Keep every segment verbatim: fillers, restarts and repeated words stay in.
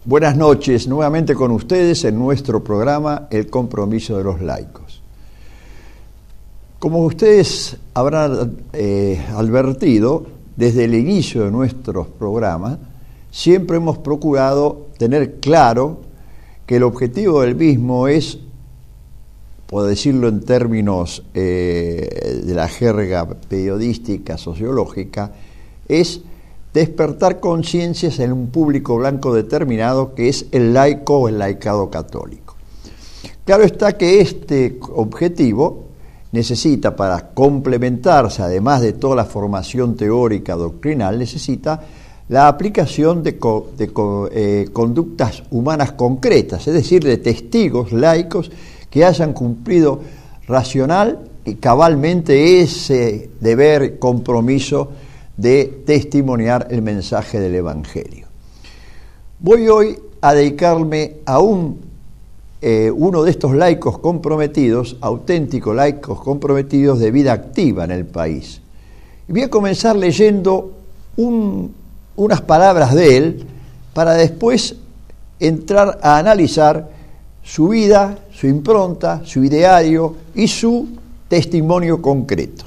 Buenas noches, nuevamente con ustedes en nuestro programa El Compromiso de los Laicos. Como ustedes habrán eh, advertido, desde el inicio de nuestros programas, siempre hemos procurado tener claro que el objetivo del mismo es, por decirlo en términos eh, de la jerga periodística, sociológica, es despertar conciencias en un público blanco determinado que es el laico o el laicado católico. Claro está que este objetivo necesita, para complementarse, además de toda la formación teórica doctrinal, necesita la aplicación de, co, de co, eh, conductas humanas concretas, es decir, de testigos laicos que hayan cumplido racional y cabalmente ese deber, compromiso de testimoniar el mensaje del Evangelio. Voy hoy a dedicarme a un, eh, uno de estos laicos comprometidos, auténticos laicos comprometidos de vida activa en el país. Y voy a comenzar leyendo un, unas palabras de él para después entrar a analizar su vida, su impronta, su ideario y su testimonio concreto.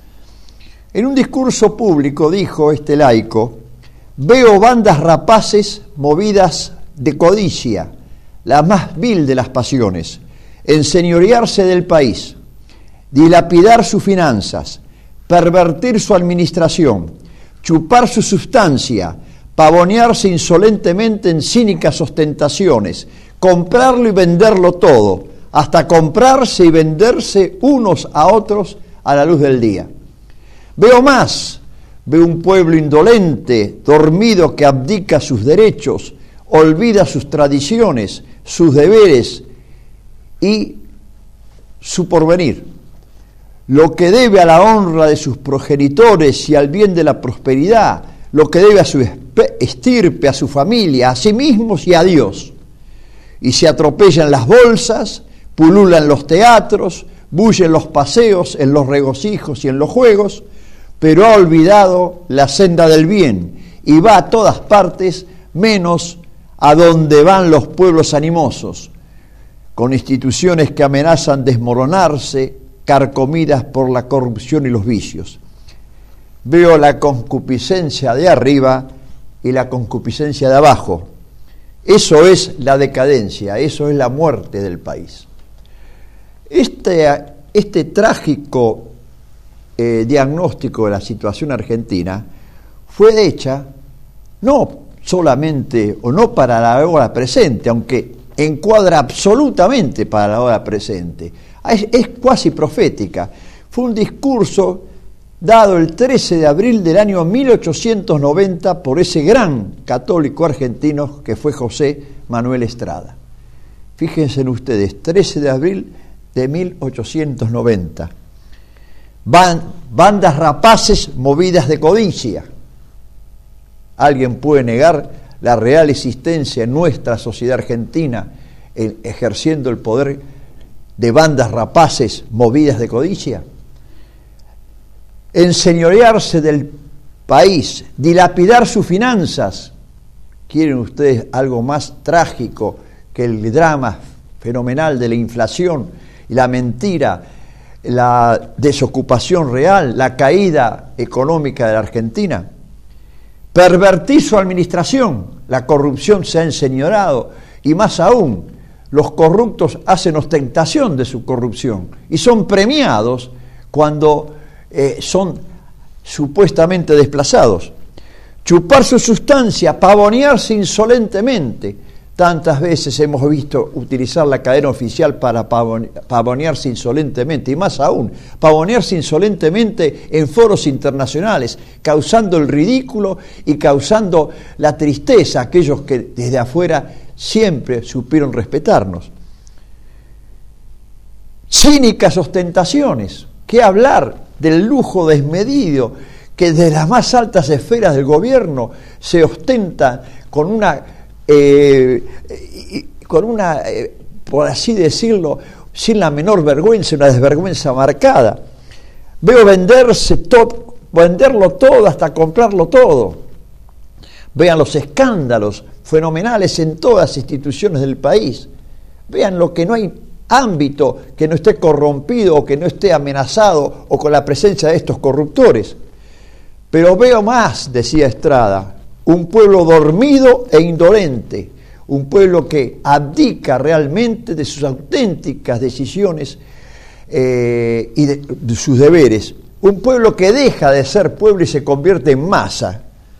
En un discurso público dijo este laico: veo bandas rapaces movidas de codicia, la más vil de las pasiones, enseñorearse del país, dilapidar sus finanzas, pervertir su administración, chupar su sustancia, pavonearse insolentemente en cínicas ostentaciones, comprarlo y venderlo todo, hasta comprarse y venderse unos a otros a la luz del día. Veo más, veo un pueblo indolente, dormido, que abdica sus derechos, olvida sus tradiciones, sus deberes y su porvenir. Lo que debe a la honra de sus progenitores y al bien de la prosperidad, lo que debe a su estirpe, a su familia, a sí mismos y a Dios. Y se atropellan las bolsas, pululan los teatros, bullen los paseos, en los regocijos y en los juegos, pero ha olvidado la senda del bien y va a todas partes menos a donde van los pueblos animosos, con instituciones que amenazan desmoronarse, carcomidas por la corrupción y los vicios. Veo la concupiscencia de arriba y la concupiscencia de abajo. Eso es la decadencia, eso es la muerte del país. Este, este trágico Eh, diagnóstico de la situación argentina fue hecha no solamente o no para la hora presente, aunque encuadra absolutamente para la hora presente, es, es cuasi profética. Fue un discurso dado el trece de abril del año mil ochocientos noventa por ese gran católico argentino que fue José Manuel Estrada. Fíjense en ustedes, trece de abril de mil ochocientos noventa. Van, bandas rapaces movidas de codicia. ¿Alguien puede negar la real existencia en nuestra sociedad argentina en, ejerciendo el poder de bandas rapaces movidas de codicia? Enseñorearse del país, dilapidar sus finanzas. ¿Quieren ustedes algo más trágico que el drama fenomenal de la inflación y la mentira, la desocupación real, la caída económica de la Argentina? Pervertir su administración, la corrupción se ha enseñorado, y más aún, los corruptos hacen ostentación de su corrupción y son premiados cuando eh, son supuestamente desplazados. Chupar su sustancia, pavonearse insolentemente. Tantas veces hemos visto utilizar la cadena oficial para pavonearse insolentemente, y más aún, pavonearse insolentemente en foros internacionales, causando el ridículo y causando la tristeza a aquellos que desde afuera siempre supieron respetarnos. Cínicas ostentaciones, ¿qué hablar del lujo desmedido que desde las más altas esferas del gobierno se ostenta con una... Eh, con una, eh, por así decirlo, sin la menor vergüenza, una desvergüenza marcada? Veo venderse todo, venderlo todo hasta comprarlo todo. Vean los escándalos fenomenales en todas las instituciones del país. Vean lo que no hay ámbito que no esté corrompido o que no esté amenazado o con la presencia de estos corruptores. Pero veo más, decía Estrada, un pueblo dormido e indolente, un pueblo que abdica realmente de sus auténticas decisiones eh, y de, de sus deberes, un pueblo que deja de ser pueblo y se convierte en masa,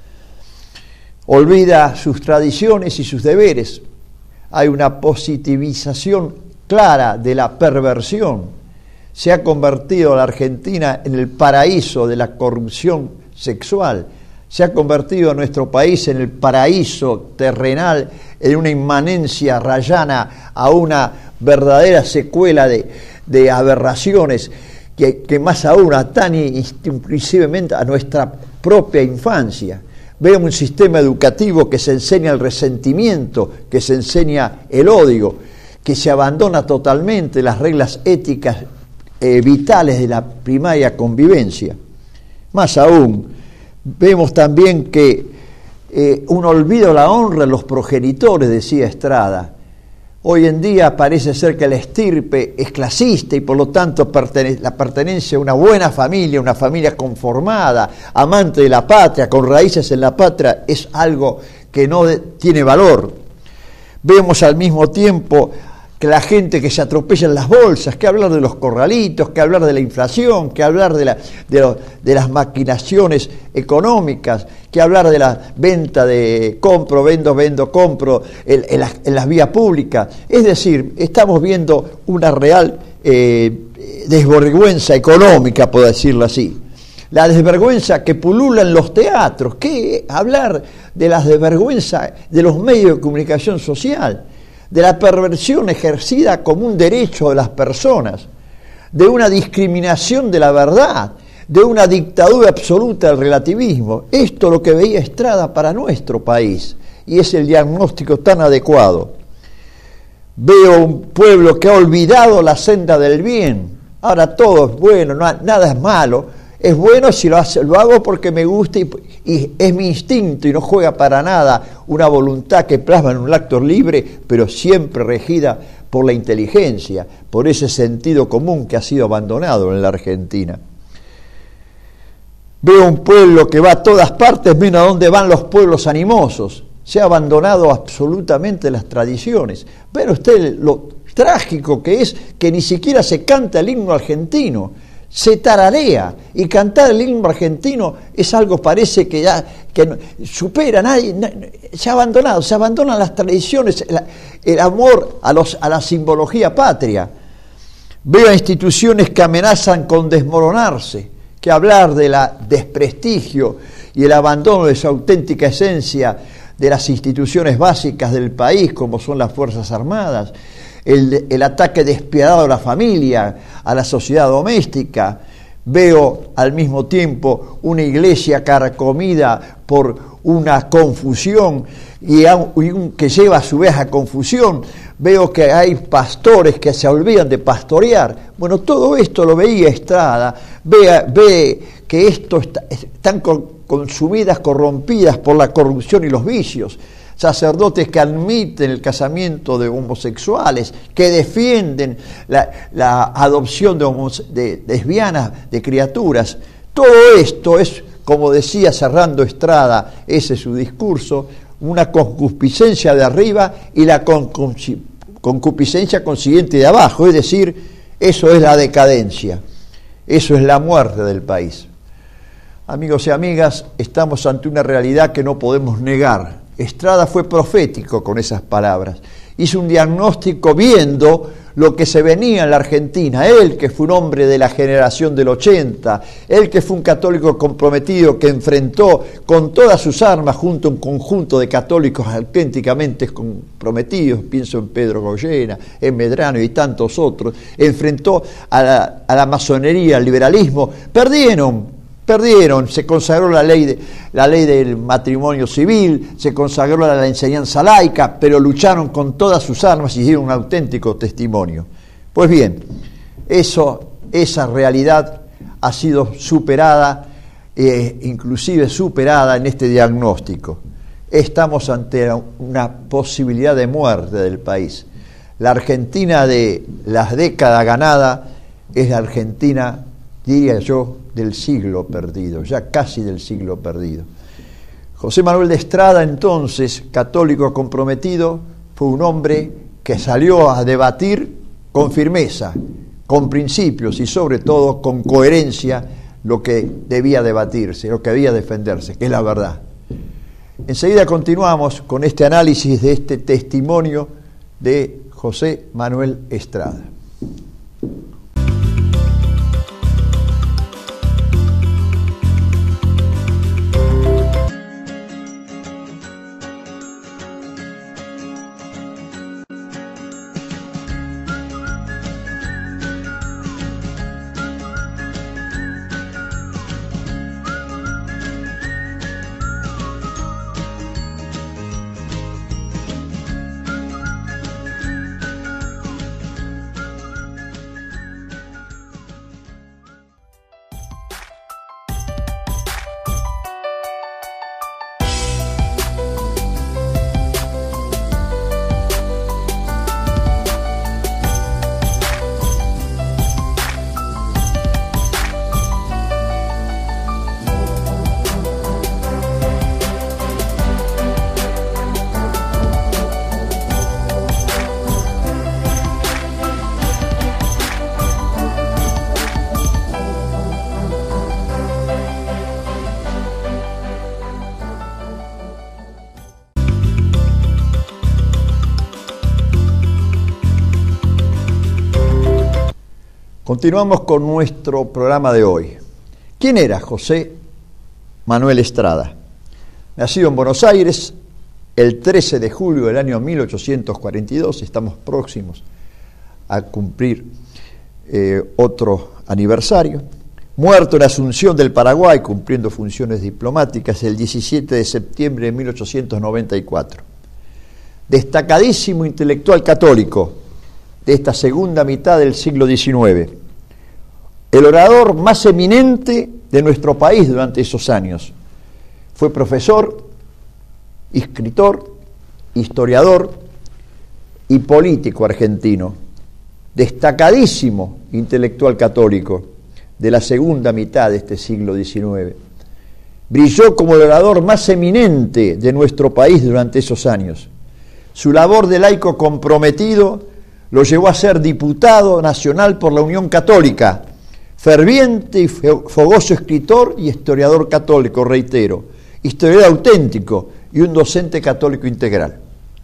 olvida sus tradiciones y sus deberes. Hay una positivización clara de la perversión. Se ha convertido la Argentina en el paraíso de la corrupción sexual. Se ha convertido nuestro país en el paraíso terrenal, en una inmanencia rayana a una verdadera secuela de, de aberraciones que, que más aún atañe inclusivemente a nuestra propia infancia. Veo un sistema educativo que se enseña el resentimiento, que se enseña el odio, que se abandona totalmente las reglas éticas eh, vitales de la primaria convivencia. Más aún, vemos también que eh, un olvido de la honra de los progenitores, decía Estrada. Hoy en día parece ser que la estirpe es clasista y por lo tanto pertene- la pertenencia a una buena familia, una familia conformada, amante de la patria, con raíces en la patria, es algo que no de- tiene valor. Vemos al mismo tiempo que la gente que se atropella en las bolsas, que hablar de los corralitos, que hablar de la inflación, que hablar de, la, de, lo, de las maquinaciones económicas, que hablar de la venta de compro, vendo, vendo, compro en, en, las, en las vías públicas. Es decir, estamos viendo una real eh, desvergüenza económica, por decirlo así. La desvergüenza que pulula en los teatros. ¿Qué hablar de la desvergüenza de los medios de comunicación social? De la perversión ejercida como un derecho de las personas, de una discriminación de la verdad, de una dictadura absoluta del relativismo. Esto es lo que veía Estrada para nuestro país, y es el diagnóstico tan adecuado. Veo un pueblo que ha olvidado la senda del bien. Ahora todo es bueno, no, nada es malo. Es bueno si lo, hace, lo hago porque me gusta y, y es mi instinto y no juega para nada una voluntad que plasma en un acto libre, pero siempre regida por la inteligencia, por ese sentido común que ha sido abandonado en la Argentina. Veo un pueblo que va a todas partes menos a donde van los pueblos animosos. Se ha abandonado absolutamente las tradiciones. Pero usted lo trágico que es que ni siquiera se canta el himno argentino. Se tararea, y cantar el himno argentino es algo, parece que ya que supera, nadie, se ha abandonado, se abandonan las tradiciones, el, el amor a, los, a la simbología patria. Veo instituciones que amenazan con desmoronarse, que hablar de la desprestigio y el abandono de su auténtica esencia de las instituciones básicas del país, como son las Fuerzas Armadas, El, el ataque despiadado a la familia, a la sociedad doméstica. Veo al mismo tiempo una iglesia carcomida por una confusión y, a, y un, que lleva a su vez a confusión. Veo que hay pastores que se olvidan de pastorear. Bueno, todo esto lo veía Estrada. Ve, ve que esto está, están consumidas, corrompidas por la corrupción y los vicios. Sacerdotes que admiten el casamiento de homosexuales, que defienden la, la adopción de, homose- de lesbianas, de criaturas. Todo esto es, como decía cerrando Estrada, ese es su discurso, una concupiscencia de arriba y la concupiscencia consiguiente de abajo, es decir, eso es la decadencia, eso es la muerte del país. Amigos y amigas, estamos ante una realidad que no podemos negar. Estrada fue profético con esas palabras. Hizo un diagnóstico viendo lo que se venía en la Argentina. Él, que fue un hombre de la generación del ochenta, él que fue un católico comprometido, que enfrentó con todas sus armas junto a un conjunto de católicos auténticamente comprometidos, pienso en Pedro Goyena, en Medrano y tantos otros, enfrentó a la, a la masonería, al liberalismo. Perdieron. Perdieron, se consagró la ley, de, la ley del matrimonio civil, se consagró la, la enseñanza laica, pero lucharon con todas sus armas y dieron un auténtico testimonio. Pues bien, eso, esa realidad ha sido superada, eh, inclusive superada en este diagnóstico. estamos ante una posibilidad de muerte del país. La Argentina de las décadas ganadas es la Argentina, diría yo, del siglo perdido, ya casi del siglo perdido. José Manuel de Estrada, entonces católico comprometido, fue un hombre que salió a debatir con firmeza, con principios y sobre todo con coherencia lo que debía debatirse, lo que debía defenderse, que es la verdad. Enseguida continuamos con este análisis de este testimonio de José Manuel Estrada. Continuamos con nuestro programa de hoy. ¿Quién era José Manuel Estrada? Nacido en Buenos Aires el trece de julio del año mil ochocientos cuarenta y dos, estamos próximos a cumplir eh, otro aniversario. Muerto en Asunción del Paraguay, cumpliendo funciones diplomáticas el diecisiete de septiembre de mil ochocientos noventa y cuatro. Destacadísimo intelectual católico de esta segunda mitad del siglo diecinueve. El orador más eminente de nuestro país durante esos años. Fue profesor, escritor, historiador y político argentino. Destacadísimo intelectual católico de la segunda mitad de este siglo diecinueve. Brilló como el orador más eminente de nuestro país durante esos años. Su labor de laico comprometido lo llevó a ser diputado nacional por la Unión Católica, ferviente y fogoso escritor y historiador católico, reitero, historiador auténtico y un docente católico integral.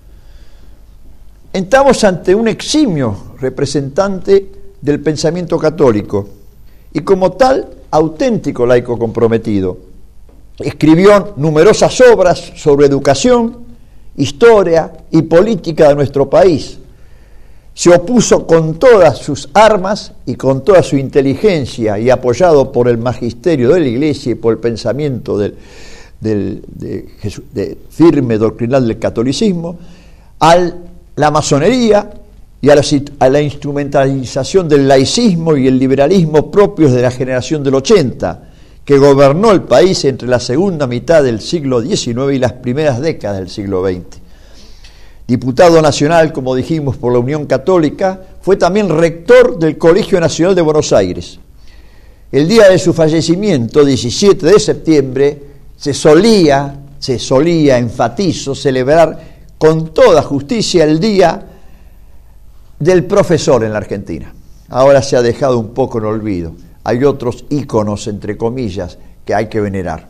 Estamos ante un eximio representante del pensamiento católico y como tal, auténtico laico comprometido. Escribió numerosas obras sobre educación, historia y política de nuestro país. Se opuso con todas sus armas y con toda su inteligencia y apoyado por el magisterio de la Iglesia y por el pensamiento del, del, de, de firme doctrinal del catolicismo, a la masonería y a la, a la instrumentalización del laicismo y el liberalismo propios de la generación del ochenta, que gobernó el país entre la segunda mitad del siglo diecinueve y las primeras décadas del siglo veinte. Diputado nacional, como dijimos, por la Unión Católica, fue también rector del Colegio Nacional de Buenos Aires. El día de su fallecimiento, diecisiete de septiembre, se solía, se solía, enfatizo, celebrar con toda justicia el Día del Profesor en la Argentina. Ahora se ha dejado un poco en olvido. Hay otros íconos, entre comillas, que hay que venerar.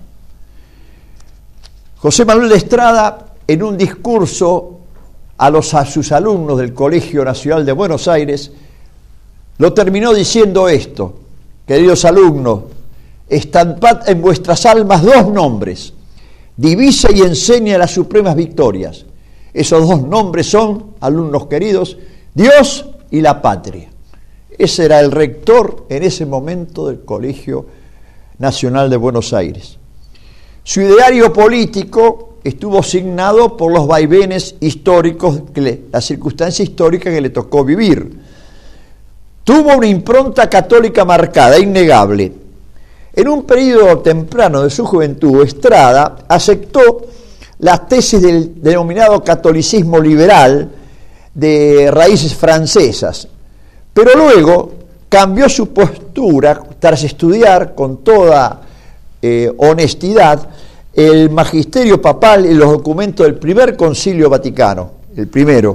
José Manuel de Estrada, en un discurso a, los, a sus alumnos del Colegio Nacional de Buenos Aires, lo terminó diciendo esto: queridos alumnos, estampad en vuestras almas dos nombres, divisa y enseña las supremas victorias. Esos dos nombres son, alumnos queridos, Dios y la patria. Ese era el rector en ese momento del Colegio Nacional de Buenos Aires. Su ideario político estuvo signado por los vaivenes históricos, que le, la circunstancia histórica que le tocó vivir. Tuvo una impronta católica marcada, innegable. En un periodo temprano de su juventud, Estrada aceptó las tesis del denominado catolicismo liberal de raíces francesas, pero luego cambió su postura tras estudiar con toda eh, honestidad el magisterio papal y los documentos del primer concilio vaticano, el primero.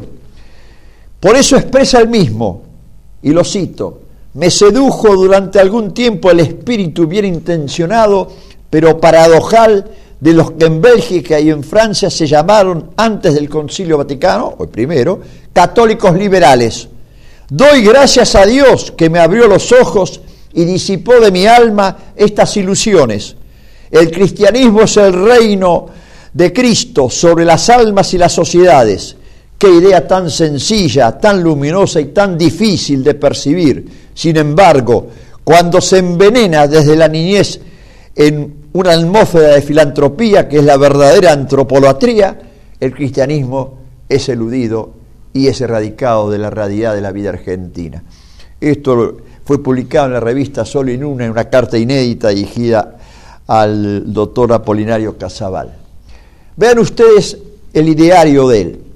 Por eso expresa el mismo, y lo cito: me sedujo durante algún tiempo el espíritu bien intencionado, pero paradojal, de los que en Bélgica y en Francia se llamaron antes del Concilio Vaticano, o el primero, católicos liberales. Doy gracias a Dios que me abrió los ojos y disipó de mi alma estas ilusiones. El cristianismo es el reino de Cristo sobre las almas y las sociedades. Qué idea tan sencilla, tan luminosa y tan difícil de percibir. Sin embargo, cuando se envenena desde la niñez en una atmósfera de filantropía, que es la verdadera antropolatría, el cristianismo es eludido y es erradicado de la realidad de la vida argentina. Esto fue publicado en la revista Sol y Luna en una carta inédita dirigida al doctor Apolinario Casabal. Vean ustedes el ideario de él.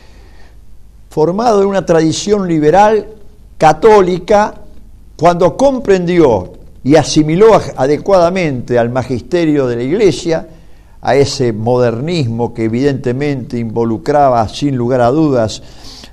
Formado en una tradición liberal católica, cuando comprendió y asimiló adecuadamente al magisterio de la Iglesia, a ese modernismo que evidentemente involucraba, sin lugar a dudas,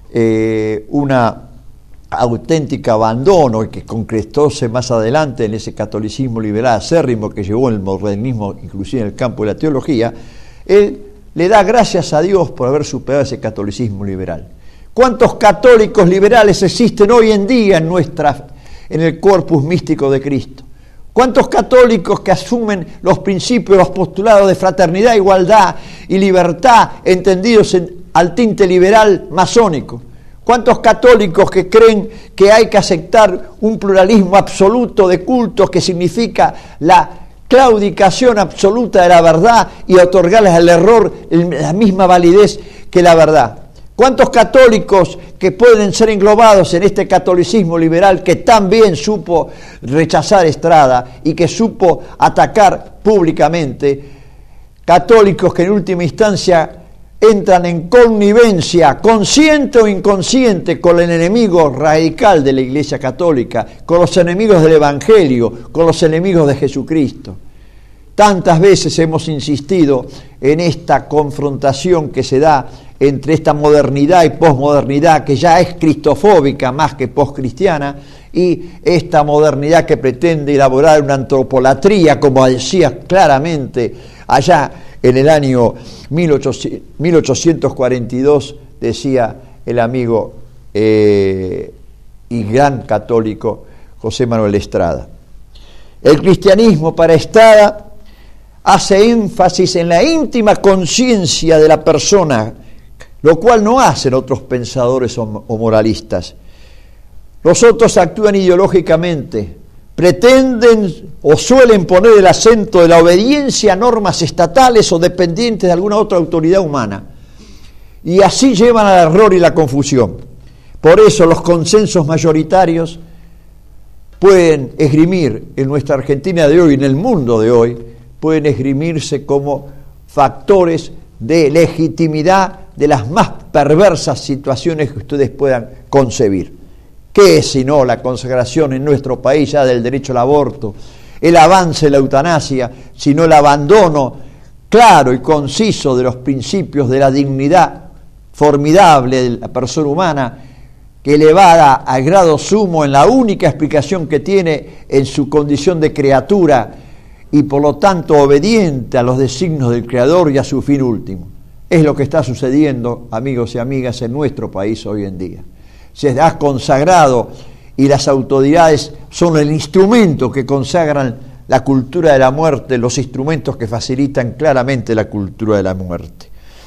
eh, una auténtica abandono y que concretóse más adelante en ese catolicismo liberal acérrimo que llevó el modernismo inclusive en el campo de la teología, él le da gracias a Dios por haber superado ese catolicismo liberal. ¿Cuántos católicos liberales existen hoy en día en nuestra, en el corpus místico de Cristo? ¿Cuántos católicos que asumen los principios, los postulados de fraternidad, igualdad y libertad entendidos en, al tinte liberal masónico? ¿Cuántos católicos que creen que hay que aceptar un pluralismo absoluto de cultos que significa la claudicación absoluta de la verdad y otorgarles al error la misma validez que la verdad? ¿Cuántos católicos que pueden ser englobados en este catolicismo liberal que también supo rechazar Estrada y que supo atacar públicamente? Católicos que en última instancia entran en connivencia, consciente o inconsciente, con el enemigo radical de la Iglesia Católica, con los enemigos del Evangelio, con los enemigos de Jesucristo. Tantas veces hemos insistido en esta confrontación que se da entre esta modernidad y posmodernidad, que ya es cristofóbica más que poscristiana, y esta modernidad que pretende elaborar una antropolatría, como decía claramente allá en el año mil ochocientos cuarenta y dos, decía el amigo eh, y gran católico José Manuel Estrada. El cristianismo para Estrada hace énfasis en la íntima conciencia de la persona, lo cual no hacen otros pensadores o, o moralistas. Los otros actúan ideológicamente, pretenden o suelen poner el acento de la obediencia a normas estatales o dependientes de alguna otra autoridad humana, y así llevan al error y la confusión. Por eso los consensos mayoritarios pueden esgrimir en nuestra Argentina de hoy, en el mundo de hoy, pueden esgrimirse como factores de legitimidad de las más perversas situaciones que ustedes puedan concebir. ¿Qué es sino la consagración en nuestro país ya del derecho al aborto, el avance de la eutanasia, sino el abandono claro y conciso de los principios de la dignidad formidable de la persona humana, que elevada al grado sumo en la única explicación que tiene en su condición de criatura y por lo tanto obediente a los designios del Creador y a su fin último? Es lo que está sucediendo, amigos y amigas, en nuestro país hoy en día. Se ha consagrado y las autoridades son el instrumento que consagran la cultura de la muerte, los instrumentos que facilitan claramente la cultura de la muerte.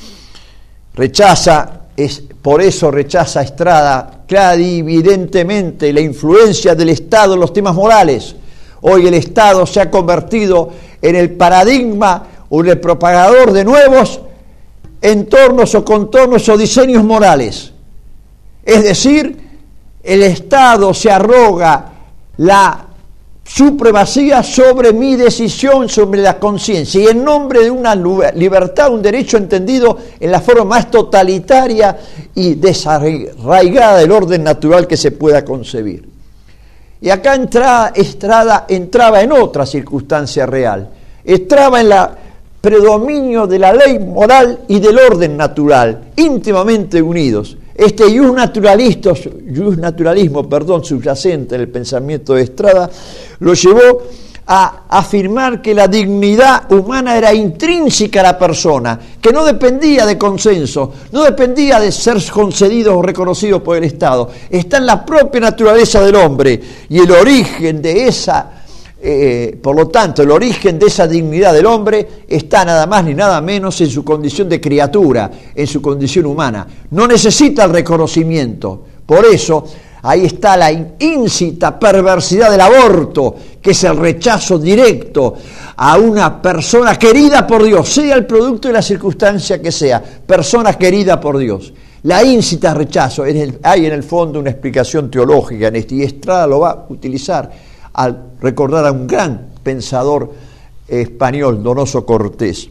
Rechaza, es, por eso rechaza Estrada clarividentemente la influencia del Estado en los temas morales. Hoy el Estado se ha convertido en el paradigma o en el propagador de nuevos entornos o contornos o diseños morales. Es decir, el Estado se arroga la supremacía sobre mi decisión, sobre la conciencia, y en nombre de una libertad, un derecho entendido en la forma más totalitaria y desarraigada del orden natural que se pueda concebir. Y acá entra, Estrada entraba en otra circunstancia real, entraba en el predominio de la ley moral y del orden natural, íntimamente unidos. Este jus naturalismo, jus naturalismo perdón, subyacente en el pensamiento de Estrada lo llevó a afirmar que la dignidad humana era intrínseca a la persona, que no dependía de consenso, no dependía de ser concedidos o reconocidos por el Estado, está en la propia naturaleza del hombre, y el origen de esa, eh, por lo tanto, el origen de esa dignidad del hombre está nada más ni nada menos en su condición de criatura, en su condición humana. No necesita el reconocimiento. Por eso, ahí está la íncita perversidad del aborto, que es el rechazo directo a una persona querida por Dios, sea el producto de la circunstancia que sea, persona querida por Dios. La íncita rechazo, en el, hay en el fondo una explicación teológica en esto, y Estrada lo va a utilizar al recordar a un gran pensador español, Donoso Cortés.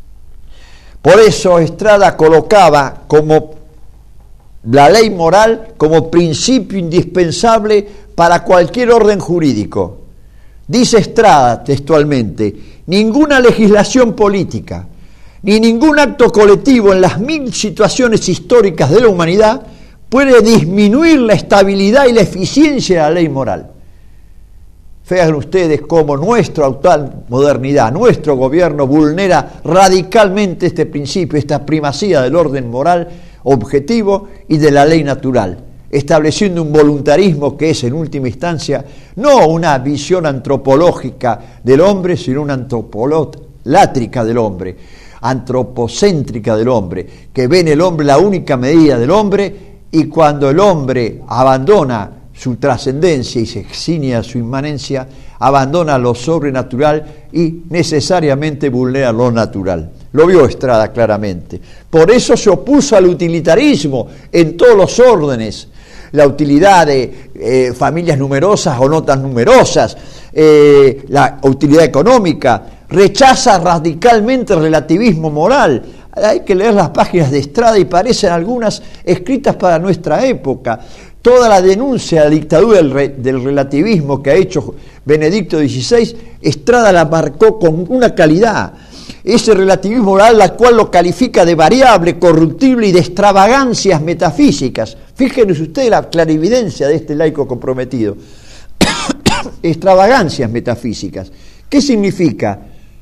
Por eso Estrada colocaba como la ley moral como principio indispensable para cualquier orden jurídico. Dice Estrada textualmente: ninguna legislación política, ni ningún acto colectivo en las mil situaciones históricas de la humanidad puede disminuir la estabilidad y la eficiencia de la ley moral. Vean ustedes cómo nuestra actual modernidad, nuestro gobierno vulnera radicalmente este principio, esta primacía del orden moral objetivo y de la ley natural, estableciendo un voluntarismo que es en última instancia no una visión antropológica del hombre, sino una antropolátrica del hombre, antropocéntrica del hombre, que ve en el hombre la única medida del hombre, y cuando el hombre abandona su trascendencia y se eximia su inmanencia, abandona lo sobrenatural y necesariamente vulnera lo natural. Lo vio Estrada claramente. Por eso se opuso al utilitarismo en todos los órdenes. La utilidad de eh, familias numerosas o no tan numerosas, eh, la utilidad económica, rechaza radicalmente el relativismo moral. Hay que leer las páginas de Estrada y parecen algunas escritas para nuestra época. Toda la denuncia a la dictadura del, re, del relativismo que ha hecho Benedicto dieciséis, Estrada la marcó con una calidad. Ese relativismo moral, la cual lo califica de variable, corruptible y de extravagancias metafísicas. Fíjense ustedes la clarividencia de este laico comprometido. Extravagancias metafísicas. ¿Qué significa?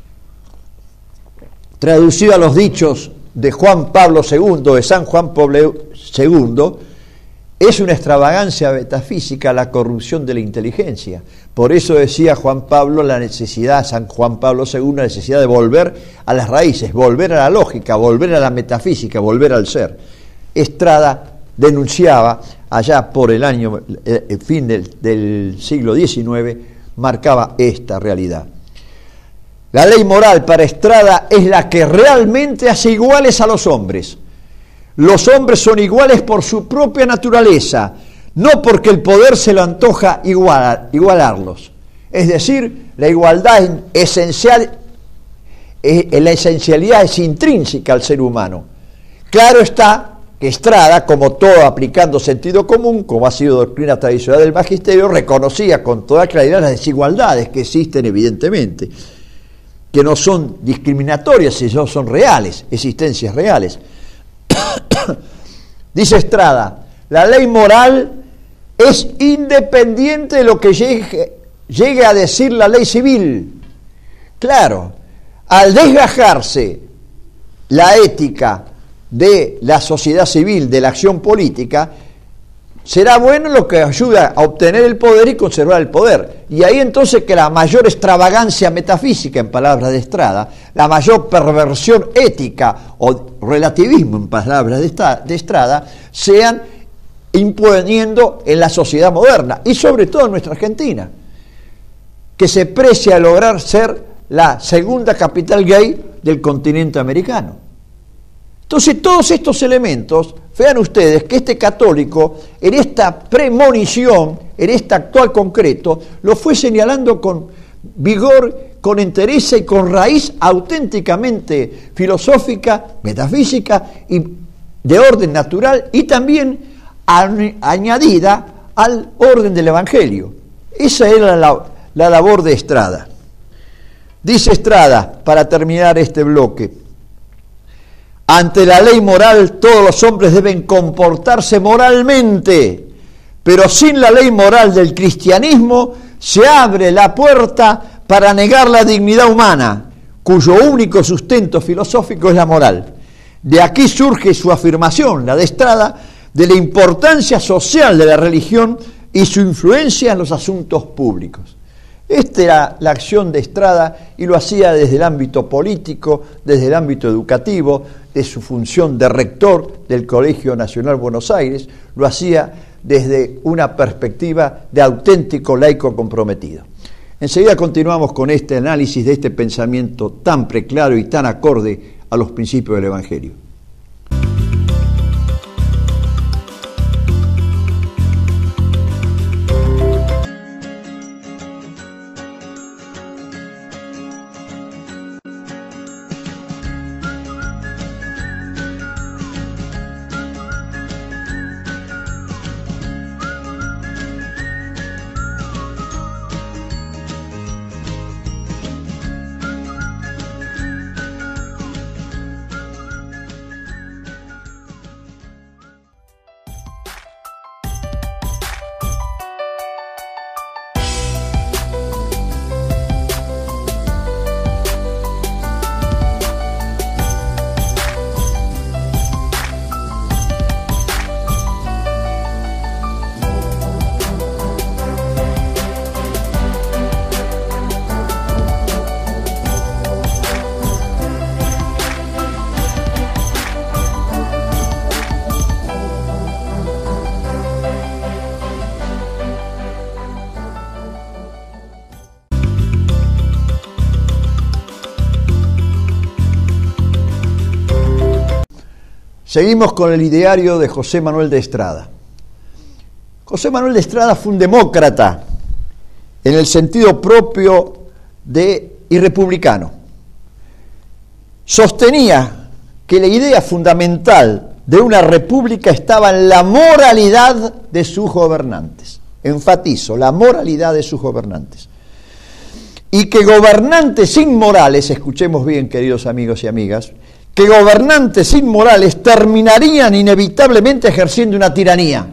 Traducido a los dichos de Juan Pablo segundo, de San Juan Pablo segundo, es una extravagancia metafísica la corrupción de la inteligencia. Por eso decía Juan Pablo la necesidad, San Juan Pablo segundo, la necesidad de volver a las raíces, volver a la lógica, volver a la metafísica, volver al ser. Estrada denunciaba allá por el año, el fin del, del siglo diecinueve, marcaba esta realidad. La ley moral para Estrada es la que realmente hace iguales a los hombres. Los hombres son iguales por su propia naturaleza, no porque el poder se lo antoja igualar, igualarlos. Es decir, la igualdad es esencial, es, la esencialidad es intrínseca al ser humano. Claro está que Estrada, como todo aplicando sentido común, como ha sido doctrina tradicional del magisterio, reconocía con toda claridad las desigualdades que existen evidentemente, que no son discriminatorias, sino son reales, existencias reales. Dice Estrada, la ley moral es independiente de lo que llegue, llegue a decir la ley civil. Claro, al desgajarse la ética de la sociedad civil, de la acción política, será bueno lo que ayuda a obtener el poder y conservar el poder. Y ahí entonces que la mayor extravagancia metafísica, en palabras de Estrada, la mayor perversión ética o relativismo, en palabras de, esta, de Estrada, sean imponiendo en la sociedad moderna, y sobre todo en nuestra Argentina, que se precia lograr ser la segunda capital gay del continente americano. Entonces todos estos elementos vean ustedes que este católico, en esta premonición, en este actual concreto, lo fue señalando con vigor, con entereza y con raíz auténticamente filosófica, metafísica y de orden natural, y también añadida al orden del Evangelio. Esa era la, la labor de Estrada. Dice Estrada, para terminar este bloque: ante la ley moral todos los hombres deben comportarse moralmente, pero sin la ley moral del cristianismo se abre la puerta para negar la dignidad humana, cuyo único sustento filosófico es la moral. De aquí surge su afirmación, la de Estrada, de la importancia social de la religión y su influencia en los asuntos públicos. Esta era la acción de Estrada, y lo hacía desde el ámbito político, desde el ámbito educativo, de su función de rector del Colegio Nacional Buenos Aires, lo hacía desde una perspectiva de auténtico laico comprometido. Enseguida continuamos con este análisis de este pensamiento tan preclaro y tan acorde a los principios del Evangelio. Seguimos con el ideario de José Manuel de Estrada. José Manuel de Estrada fue un demócrata en el sentido propio de y republicano. Sostenía que la idea fundamental de una república estaba en la moralidad de sus gobernantes. Enfatizo, la moralidad de sus gobernantes. Y que gobernantes inmorales, escuchemos bien, queridos amigos y amigas, que gobernantes inmorales terminarían inevitablemente ejerciendo una tiranía.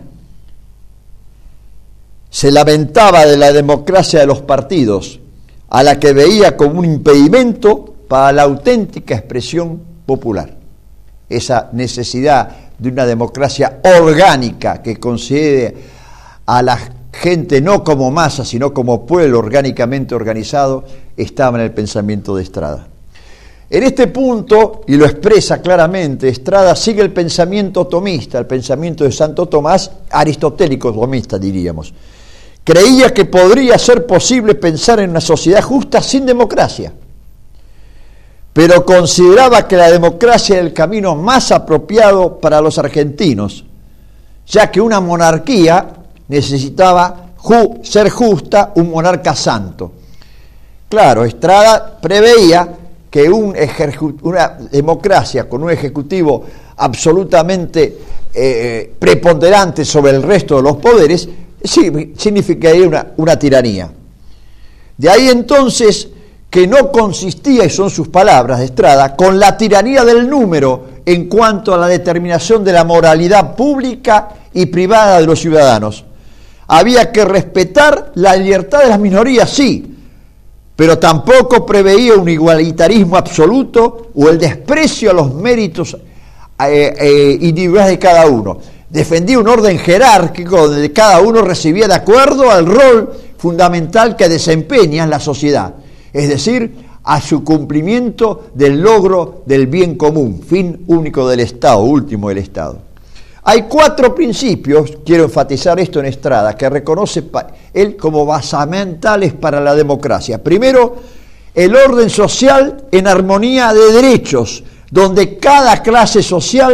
Se lamentaba de la democracia de los partidos, a la que veía como un impedimento para la auténtica expresión popular. Esa necesidad de una democracia orgánica que considere a la gente no como masa, sino como pueblo orgánicamente organizado, estaba en el pensamiento de Estrada. En este punto, y lo expresa claramente, Estrada sigue el pensamiento tomista, el pensamiento de Santo Tomás, aristotélico tomista diríamos. Creía que podría ser posible pensar en una sociedad justa sin democracia, pero consideraba que la democracia era el camino más apropiado para los argentinos, ya que una monarquía necesitaba ju- ser justa, un monarca santo. Claro, Estrada preveía que un ejecu- una democracia con un ejecutivo absolutamente eh, preponderante sobre el resto de los poderes sí, significaría una, una tiranía. De ahí entonces que no consistía, y son sus palabras de Estrada, con la tiranía del número en cuanto a la determinación de la moralidad pública y privada de los ciudadanos. Había que respetar la libertad de las minorías, sí, pero tampoco preveía un igualitarismo absoluto o el desprecio a los méritos eh, eh, individuales de cada uno. Defendía un orden jerárquico donde cada uno recibía de acuerdo al rol fundamental que desempeña en la sociedad, es decir, a su cumplimiento del logro del bien común, fin único del Estado, último del Estado. Hay cuatro principios, quiero enfatizar esto en Estrada, que reconoce él como basamentales para la democracia. Primero, el orden social en armonía de derechos, donde cada clase social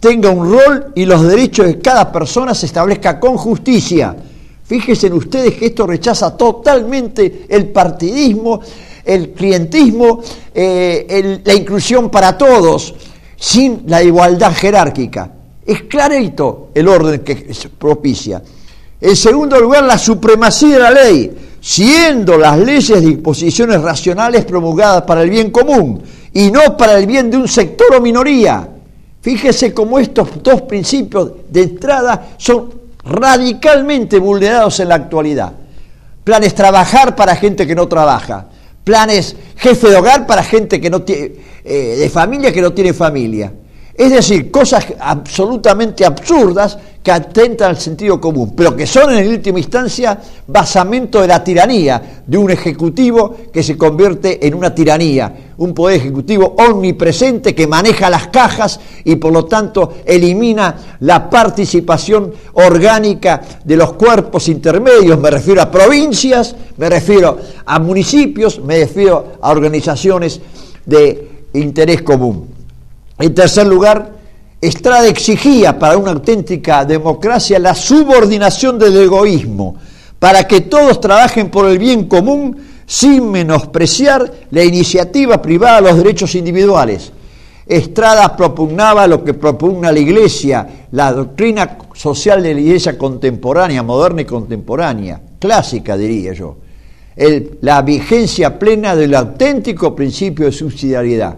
tenga un rol y los derechos de cada persona se establezca con justicia. Fíjense en ustedes que esto rechaza totalmente el partidismo, el clientismo, eh, el, la inclusión para todos, sin la igualdad jerárquica. Es clarito el orden que propicia. En segundo lugar, la supremacía de la ley, siendo las leyes disposiciones racionales promulgadas para el bien común y no para el bien de un sector o minoría. Fíjese cómo estos dos principios de entrada son radicalmente vulnerados en la actualidad. Planes trabajar para gente que no trabaja, planes jefe de hogar para gente que no tiene, eh, de familia que no tiene familia. Es decir, cosas absolutamente absurdas que atentan al sentido común, pero que son en última instancia basamento de la tiranía, de un ejecutivo que se convierte en una tiranía, un poder ejecutivo omnipresente que maneja las cajas y por lo tanto elimina la participación orgánica de los cuerpos intermedios. Me refiero a provincias, me refiero a municipios, me refiero a organizaciones de interés común. En tercer lugar, Estrada exigía para una auténtica democracia la subordinación del egoísmo, para que todos trabajen por el bien común sin menospreciar la iniciativa privada, los derechos individuales. Estrada propugnaba lo que propugna la Iglesia, la doctrina social de la Iglesia contemporánea, moderna y contemporánea, clásica diría yo, el, la vigencia plena del auténtico principio de subsidiariedad.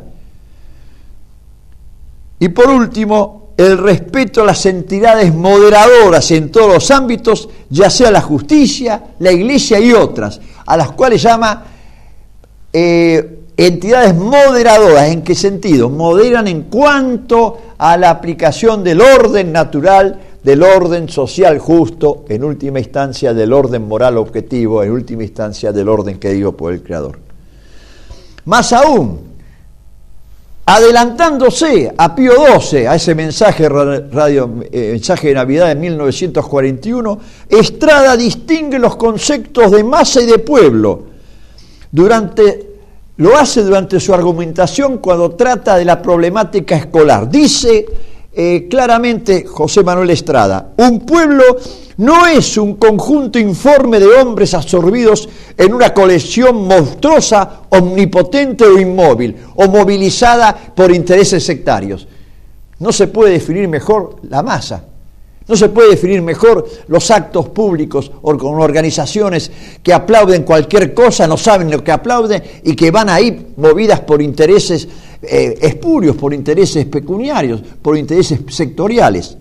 Y por último, el respeto a las entidades moderadoras en todos los ámbitos, ya sea la justicia, la Iglesia y otras, a las cuales llama eh, entidades moderadoras. ¿En qué sentido? Moderan en cuanto a la aplicación del orden natural, del orden social justo, en última instancia del orden moral objetivo, en última instancia del orden querido por el Creador. Más aún, adelantándose a Pío doce, a ese mensaje, radio, eh, mensaje de Navidad de mil novecientos cuarenta y uno, Estrada distingue los conceptos de masa y de pueblo. Durante, lo hace durante su argumentación cuando trata de la problemática escolar. Dice eh, claramente José Manuel Estrada, un pueblo no es un conjunto informe de hombres absorbidos en una colección monstruosa, omnipotente o inmóvil, o movilizada por intereses sectarios. No se puede definir mejor la masa, no se puede definir mejor los actos públicos o con organizaciones que aplauden cualquier cosa, no saben lo que aplauden y que van ahí movidas por intereses eh, espurios, por intereses pecuniarios, por intereses sectoriales.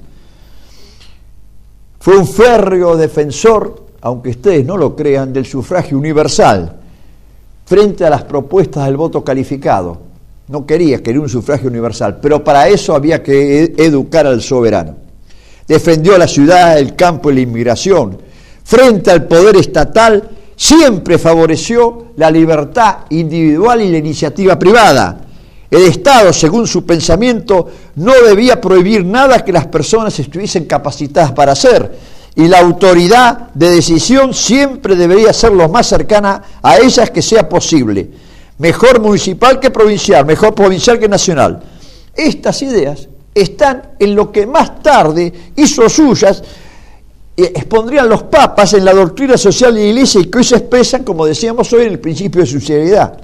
Fue un férreo defensor, aunque ustedes no lo crean, del sufragio universal frente a las propuestas del voto calificado. No quería, quería un sufragio universal, pero para eso había que educar al soberano. Defendió la ciudad, el campo y la inmigración. Frente al poder estatal, siempre favoreció la libertad individual y la iniciativa privada. El Estado, según su pensamiento, no debía prohibir nada que las personas estuviesen capacitadas para hacer, y la autoridad de decisión siempre debería ser lo más cercana a ellas que sea posible. Mejor municipal que provincial, mejor provincial que nacional. Estas ideas están en lo que más tarde hizo suyas, eh, expondrían los papas en la doctrina social de la Iglesia y que hoy se expresan, como decíamos hoy, en el principio de subsidiariedad.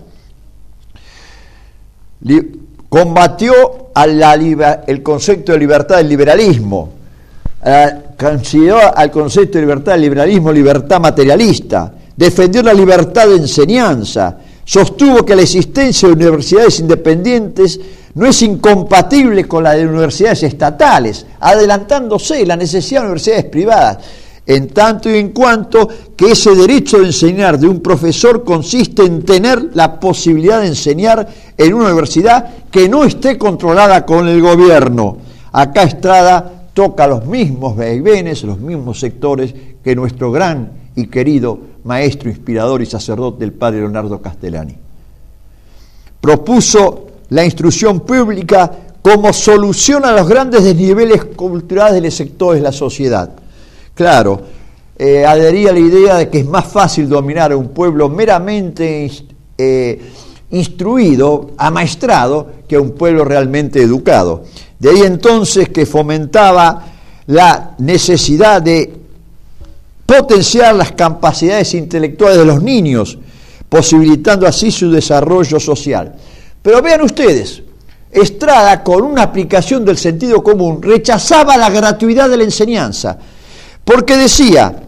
Combatió a la, el concepto de libertad del liberalismo, eh, consideró al concepto de libertad del liberalismo libertad materialista, defendió la libertad de enseñanza, sostuvo que la existencia de universidades independientes no es incompatible con la de universidades estatales, adelantándose la necesidad de universidades privadas, en tanto y en cuanto que ese derecho de enseñar de un profesor consiste en tener la posibilidad de enseñar en una universidad que no esté controlada con el gobierno. Acá Estrada toca los mismos vaivenes, los mismos sectores que nuestro gran y querido maestro, inspirador y sacerdote, el padre Leonardo Castellani. Propuso la instrucción pública como solución a los grandes desniveles culturales de los sectores de la sociedad. Claro, eh, adhería a la idea de que es más fácil dominar a un pueblo meramente eh, instruido, amaestrado, que un pueblo realmente educado. De ahí entonces que fomentaba la necesidad de potenciar las capacidades intelectuales de los niños, posibilitando así su desarrollo social. Pero vean ustedes, Estrada, con una aplicación del sentido común, rechazaba la gratuidad de la enseñanza, porque decía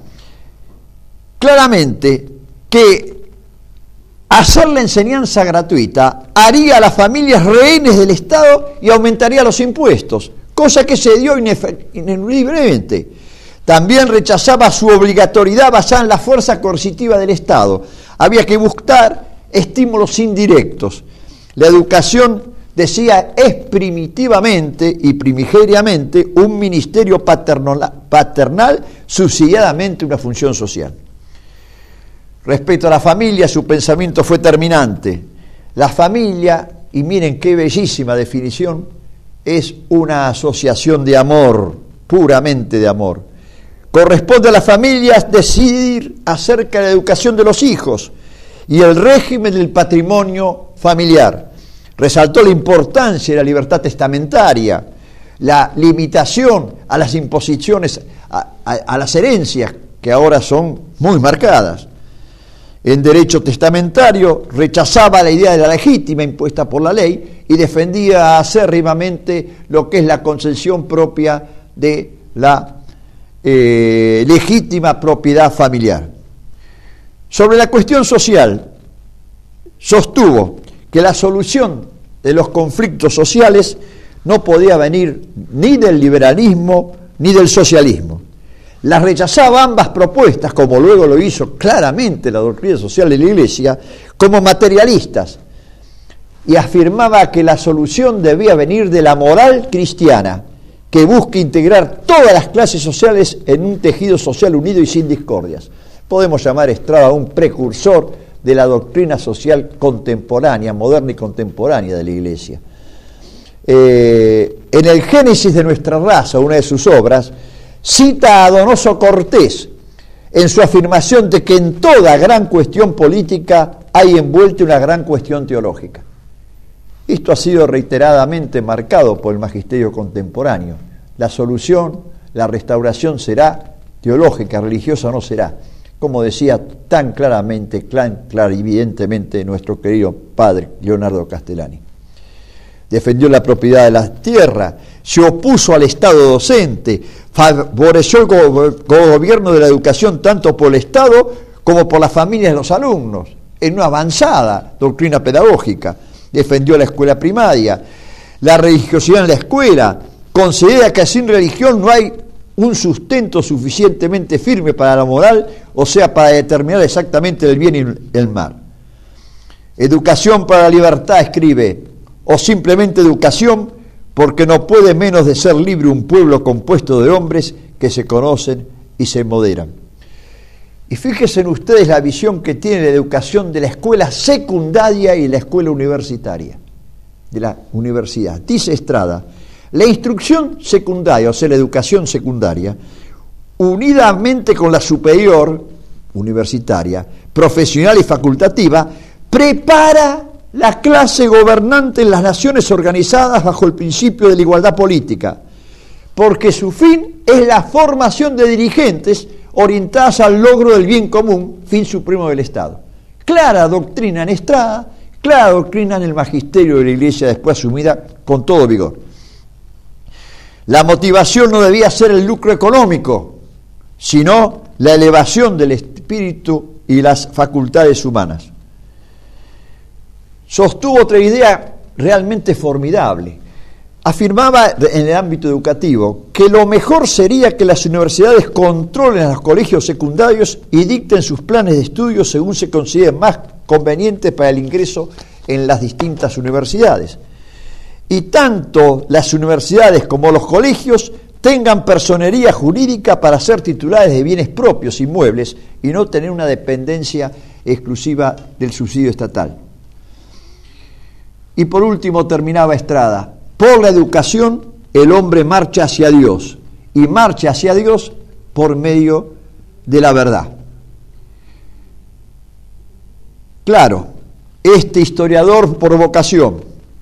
claramente que hacer la enseñanza gratuita haría a las familias rehenes del Estado y aumentaría los impuestos, cosa que se dio ineludiblemente. También rechazaba su obligatoriedad basada en la fuerza coercitiva del Estado. Había que buscar estímulos indirectos. La educación, decía, es primitivamente y primigeniamente un ministerio paternal, paternal subsidiadamente una función social. Respecto a la familia, su pensamiento fue terminante. La familia, y miren qué bellísima definición, es una asociación de amor, puramente de amor. Corresponde a las familias decidir acerca de la educación de los hijos y el régimen del patrimonio familiar. Resaltó la importancia de la libertad testamentaria, la limitación a las imposiciones, a, a, a las herencias, que ahora son muy marcadas. En derecho testamentario rechazaba la idea de la legítima impuesta por la ley y defendía acérrimamente lo que es la concesión propia de la eh, legítima propiedad familiar. Sobre la cuestión social, sostuvo que la solución de los conflictos sociales no podía venir ni del liberalismo ni del socialismo. Las rechazaba ambas propuestas, como luego lo hizo claramente la doctrina social de la Iglesia, como materialistas, y afirmaba que la solución debía venir de la moral cristiana, que busca integrar todas las clases sociales en un tejido social unido y sin discordias. Podemos llamar a Estrada un precursor de la doctrina social contemporánea, moderna y contemporánea de la Iglesia. Eh, en el Génesis de nuestra raza, una de sus obras, cita a Donoso Cortés en su afirmación de que en toda gran cuestión política hay envuelta una gran cuestión teológica. Esto ha sido reiteradamente marcado por el magisterio contemporáneo. La solución, la restauración será teológica, religiosa no será, como decía tan claramente, tan clarividentemente nuestro querido padre Leonardo Castellani. Defendió la propiedad de la tierra, se opuso al Estado docente, favoreció el go- gobierno de la educación tanto por el Estado como por las familias de los alumnos, en una avanzada doctrina pedagógica. Defendió la escuela primaria, la religiosidad en la escuela, considera que sin religión no hay un sustento suficientemente firme para la moral, o sea, para determinar exactamente el bien y el mal. Educación para la libertad, escribe, o simplemente educación, porque no puede menos de ser libre un pueblo compuesto de hombres que se conocen y se moderan. Y fíjense en ustedes la visión que tiene la educación de la escuela secundaria y la escuela universitaria, de la universidad. Dice Estrada, la instrucción secundaria, o sea, la educación secundaria, unidamente con la superior, universitaria, profesional y facultativa, prepara la clase gobernante en las naciones organizadas bajo el principio de la igualdad política, porque su fin es la formación de dirigentes orientadas al logro del bien común, fin supremo del Estado. Clara doctrina en Estrada, clara doctrina en el magisterio de la Iglesia después asumida con todo vigor. La motivación no debía ser el lucro económico, sino la elevación del espíritu y las facultades humanas. Sostuvo otra idea realmente formidable. Afirmaba en el ámbito educativo que lo mejor sería que las universidades controlen a los colegios secundarios y dicten sus planes de estudio según se considere más conveniente para el ingreso en las distintas universidades. Y tanto las universidades como los colegios tengan personería jurídica para ser titulares de bienes propios inmuebles y no tener una dependencia exclusiva del subsidio estatal. Y por último terminaba Estrada, por la educación el hombre marcha hacia Dios y marcha hacia Dios por medio de la verdad. Claro, Este historiador por vocación,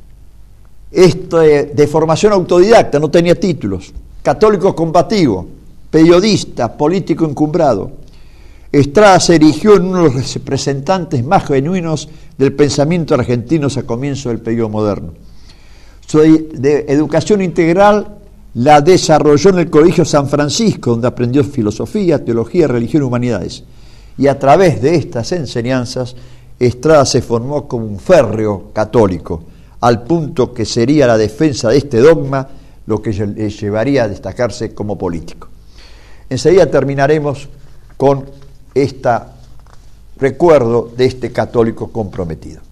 este de formación autodidacta, no tenía títulos, católico combativo, periodista, político encumbrado, Estrada se erigió en uno de los representantes más genuinos del pensamiento argentino a comienzo del periodo moderno. Su de educación integral la desarrolló en el Colegio San Francisco, donde aprendió filosofía, teología, religión y humanidades. Y a través de estas enseñanzas, Estrada se formó como un férreo católico, al punto que sería la defensa de este dogma lo que le llevaría a destacarse como político. Enseguida terminaremos con este recuerdo de este católico comprometido.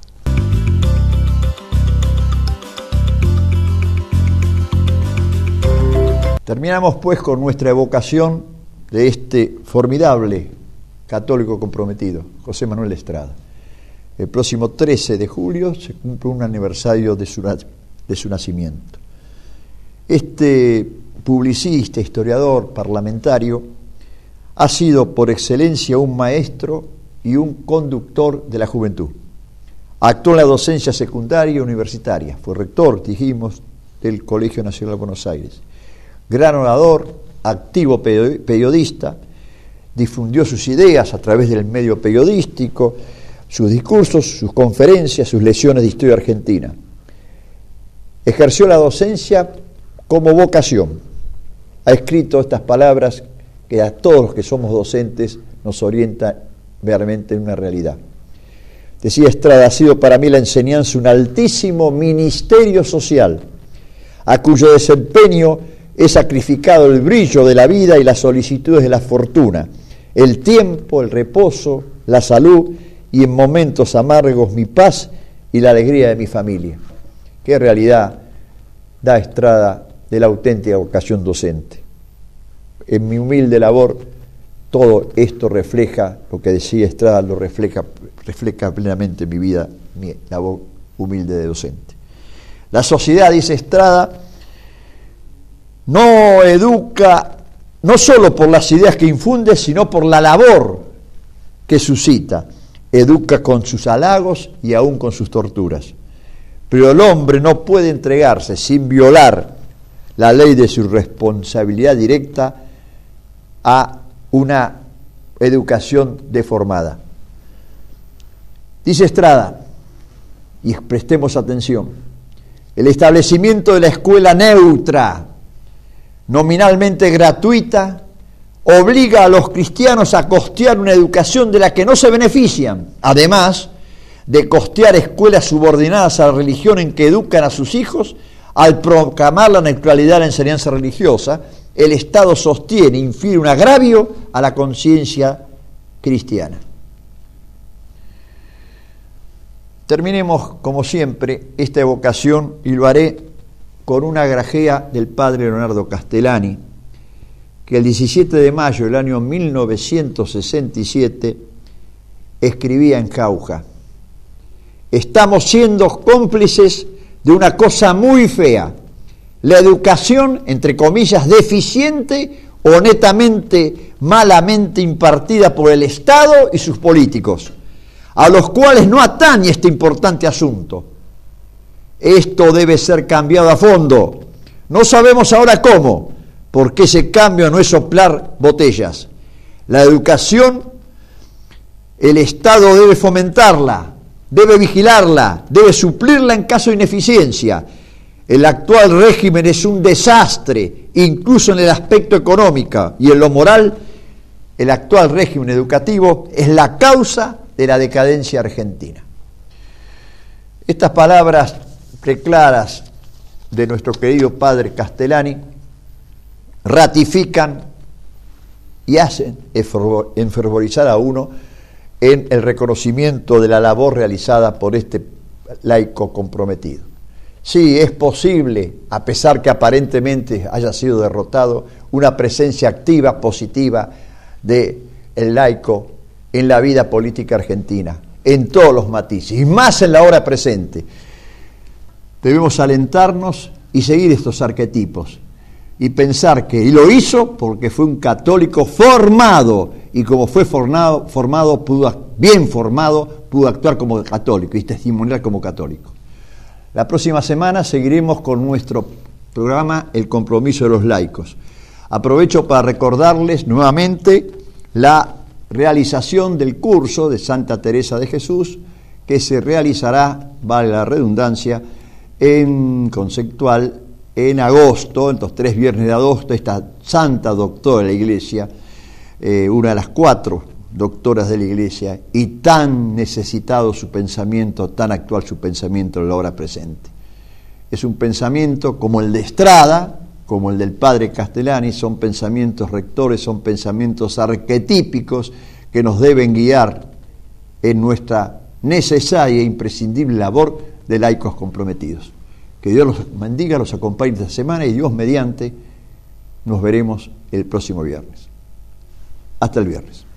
Terminamos pues con nuestra evocación de este formidable católico comprometido, José Manuel Estrada. El próximo trece de julio se cumple un aniversario de su, de su nacimiento. Este publicista, historiador, parlamentario, ha sido por excelencia un maestro y un conductor de la juventud. Actuó en la docencia secundaria y universitaria, fue rector, dijimos, del Colegio Nacional de Buenos Aires. Gran orador, activo periodista, difundió sus ideas a través del medio periodístico, sus discursos, sus conferencias, sus lecciones de historia argentina. Ejerció la docencia como vocación. Ha escrito estas palabras que a todos los que somos docentes nos orienta realmente en una realidad. Decía Estrada, ha sido para mí la enseñanza un altísimo ministerio social, a cuyo desempeño he sacrificado el brillo de la vida y las solicitudes de la fortuna, el tiempo, el reposo, la salud y en momentos amargos mi paz y la alegría de mi familia. Qué realidad da Estrada de la auténtica vocación docente. En mi humilde labor, todo esto refleja, lo que decía Estrada, lo refleja, refleja plenamente mi vida, mi labor humilde de docente. La sociedad, dice Estrada, no educa no solo por las ideas que infunde, sino por la labor que suscita. Educa con sus halagos y aún con sus torturas. Pero el hombre no puede entregarse sin violar la ley de su responsabilidad directa a una educación deformada. Dice Estrada, y prestemos atención, el establecimiento de la escuela neutra, nominalmente gratuita, obliga a los cristianos a costear una educación de la que no se benefician, además de costear escuelas subordinadas a la religión en que educan a sus hijos. Al proclamar la neutralidad de la enseñanza religiosa, el Estado sostiene, infiere un agravio a la conciencia cristiana. Terminemos, como siempre, esta evocación, y lo haré con una grajea del padre Leonardo Castellani, que el diecisiete de mayo del año mil novecientos sesenta y siete escribía en Jauja: estamos siendo cómplices de una cosa muy fea, la educación, entre comillas, deficiente o netamente, malamente impartida por el Estado y sus políticos, a los cuales no atañe este importante asunto. Esto debe ser cambiado a fondo. No sabemos ahora cómo, porque ese cambio no es soplar botellas. La educación, el Estado debe fomentarla, debe vigilarla, debe suplirla en caso de ineficiencia. El actual régimen es un desastre, incluso en el aspecto económico, y en lo moral, el actual régimen educativo es la causa de la decadencia argentina. Estas palabras preclaras de nuestro querido padre Castellani ratifican y hacen enfervorizar a uno en el reconocimiento de la labor realizada por este laico comprometido. Sí, es posible, a pesar que aparentemente haya sido derrotado, una presencia activa, positiva del laico en la vida política argentina, en todos los matices, y más en la hora presente. Debemos alentarnos y seguir estos arquetipos y pensar que, y lo hizo porque fue un católico formado, y como fue formado, formado pudo bien formado, pudo actuar como católico y testimoniar como católico. La próxima semana seguiremos con nuestro programa El compromiso de los laicos. Aprovecho para recordarles nuevamente la realización del curso de Santa Teresa de Jesús, que se realizará, vale la redundancia, en conceptual en agosto, en los tres viernes de agosto. Esta santa doctora de la Iglesia, eh, una de las cuatro doctoras de la Iglesia, y tan necesitado su pensamiento, tan actual su pensamiento en la hora presente. Es un pensamiento como el de Estrada, como el del padre Castellani, son pensamientos rectores, son pensamientos arquetípicos que nos deben guiar en nuestra necesaria e imprescindible labor de laicos comprometidos. Que Dios los bendiga, los acompañe esta semana y Dios mediante nos veremos el próximo viernes. Hasta el viernes.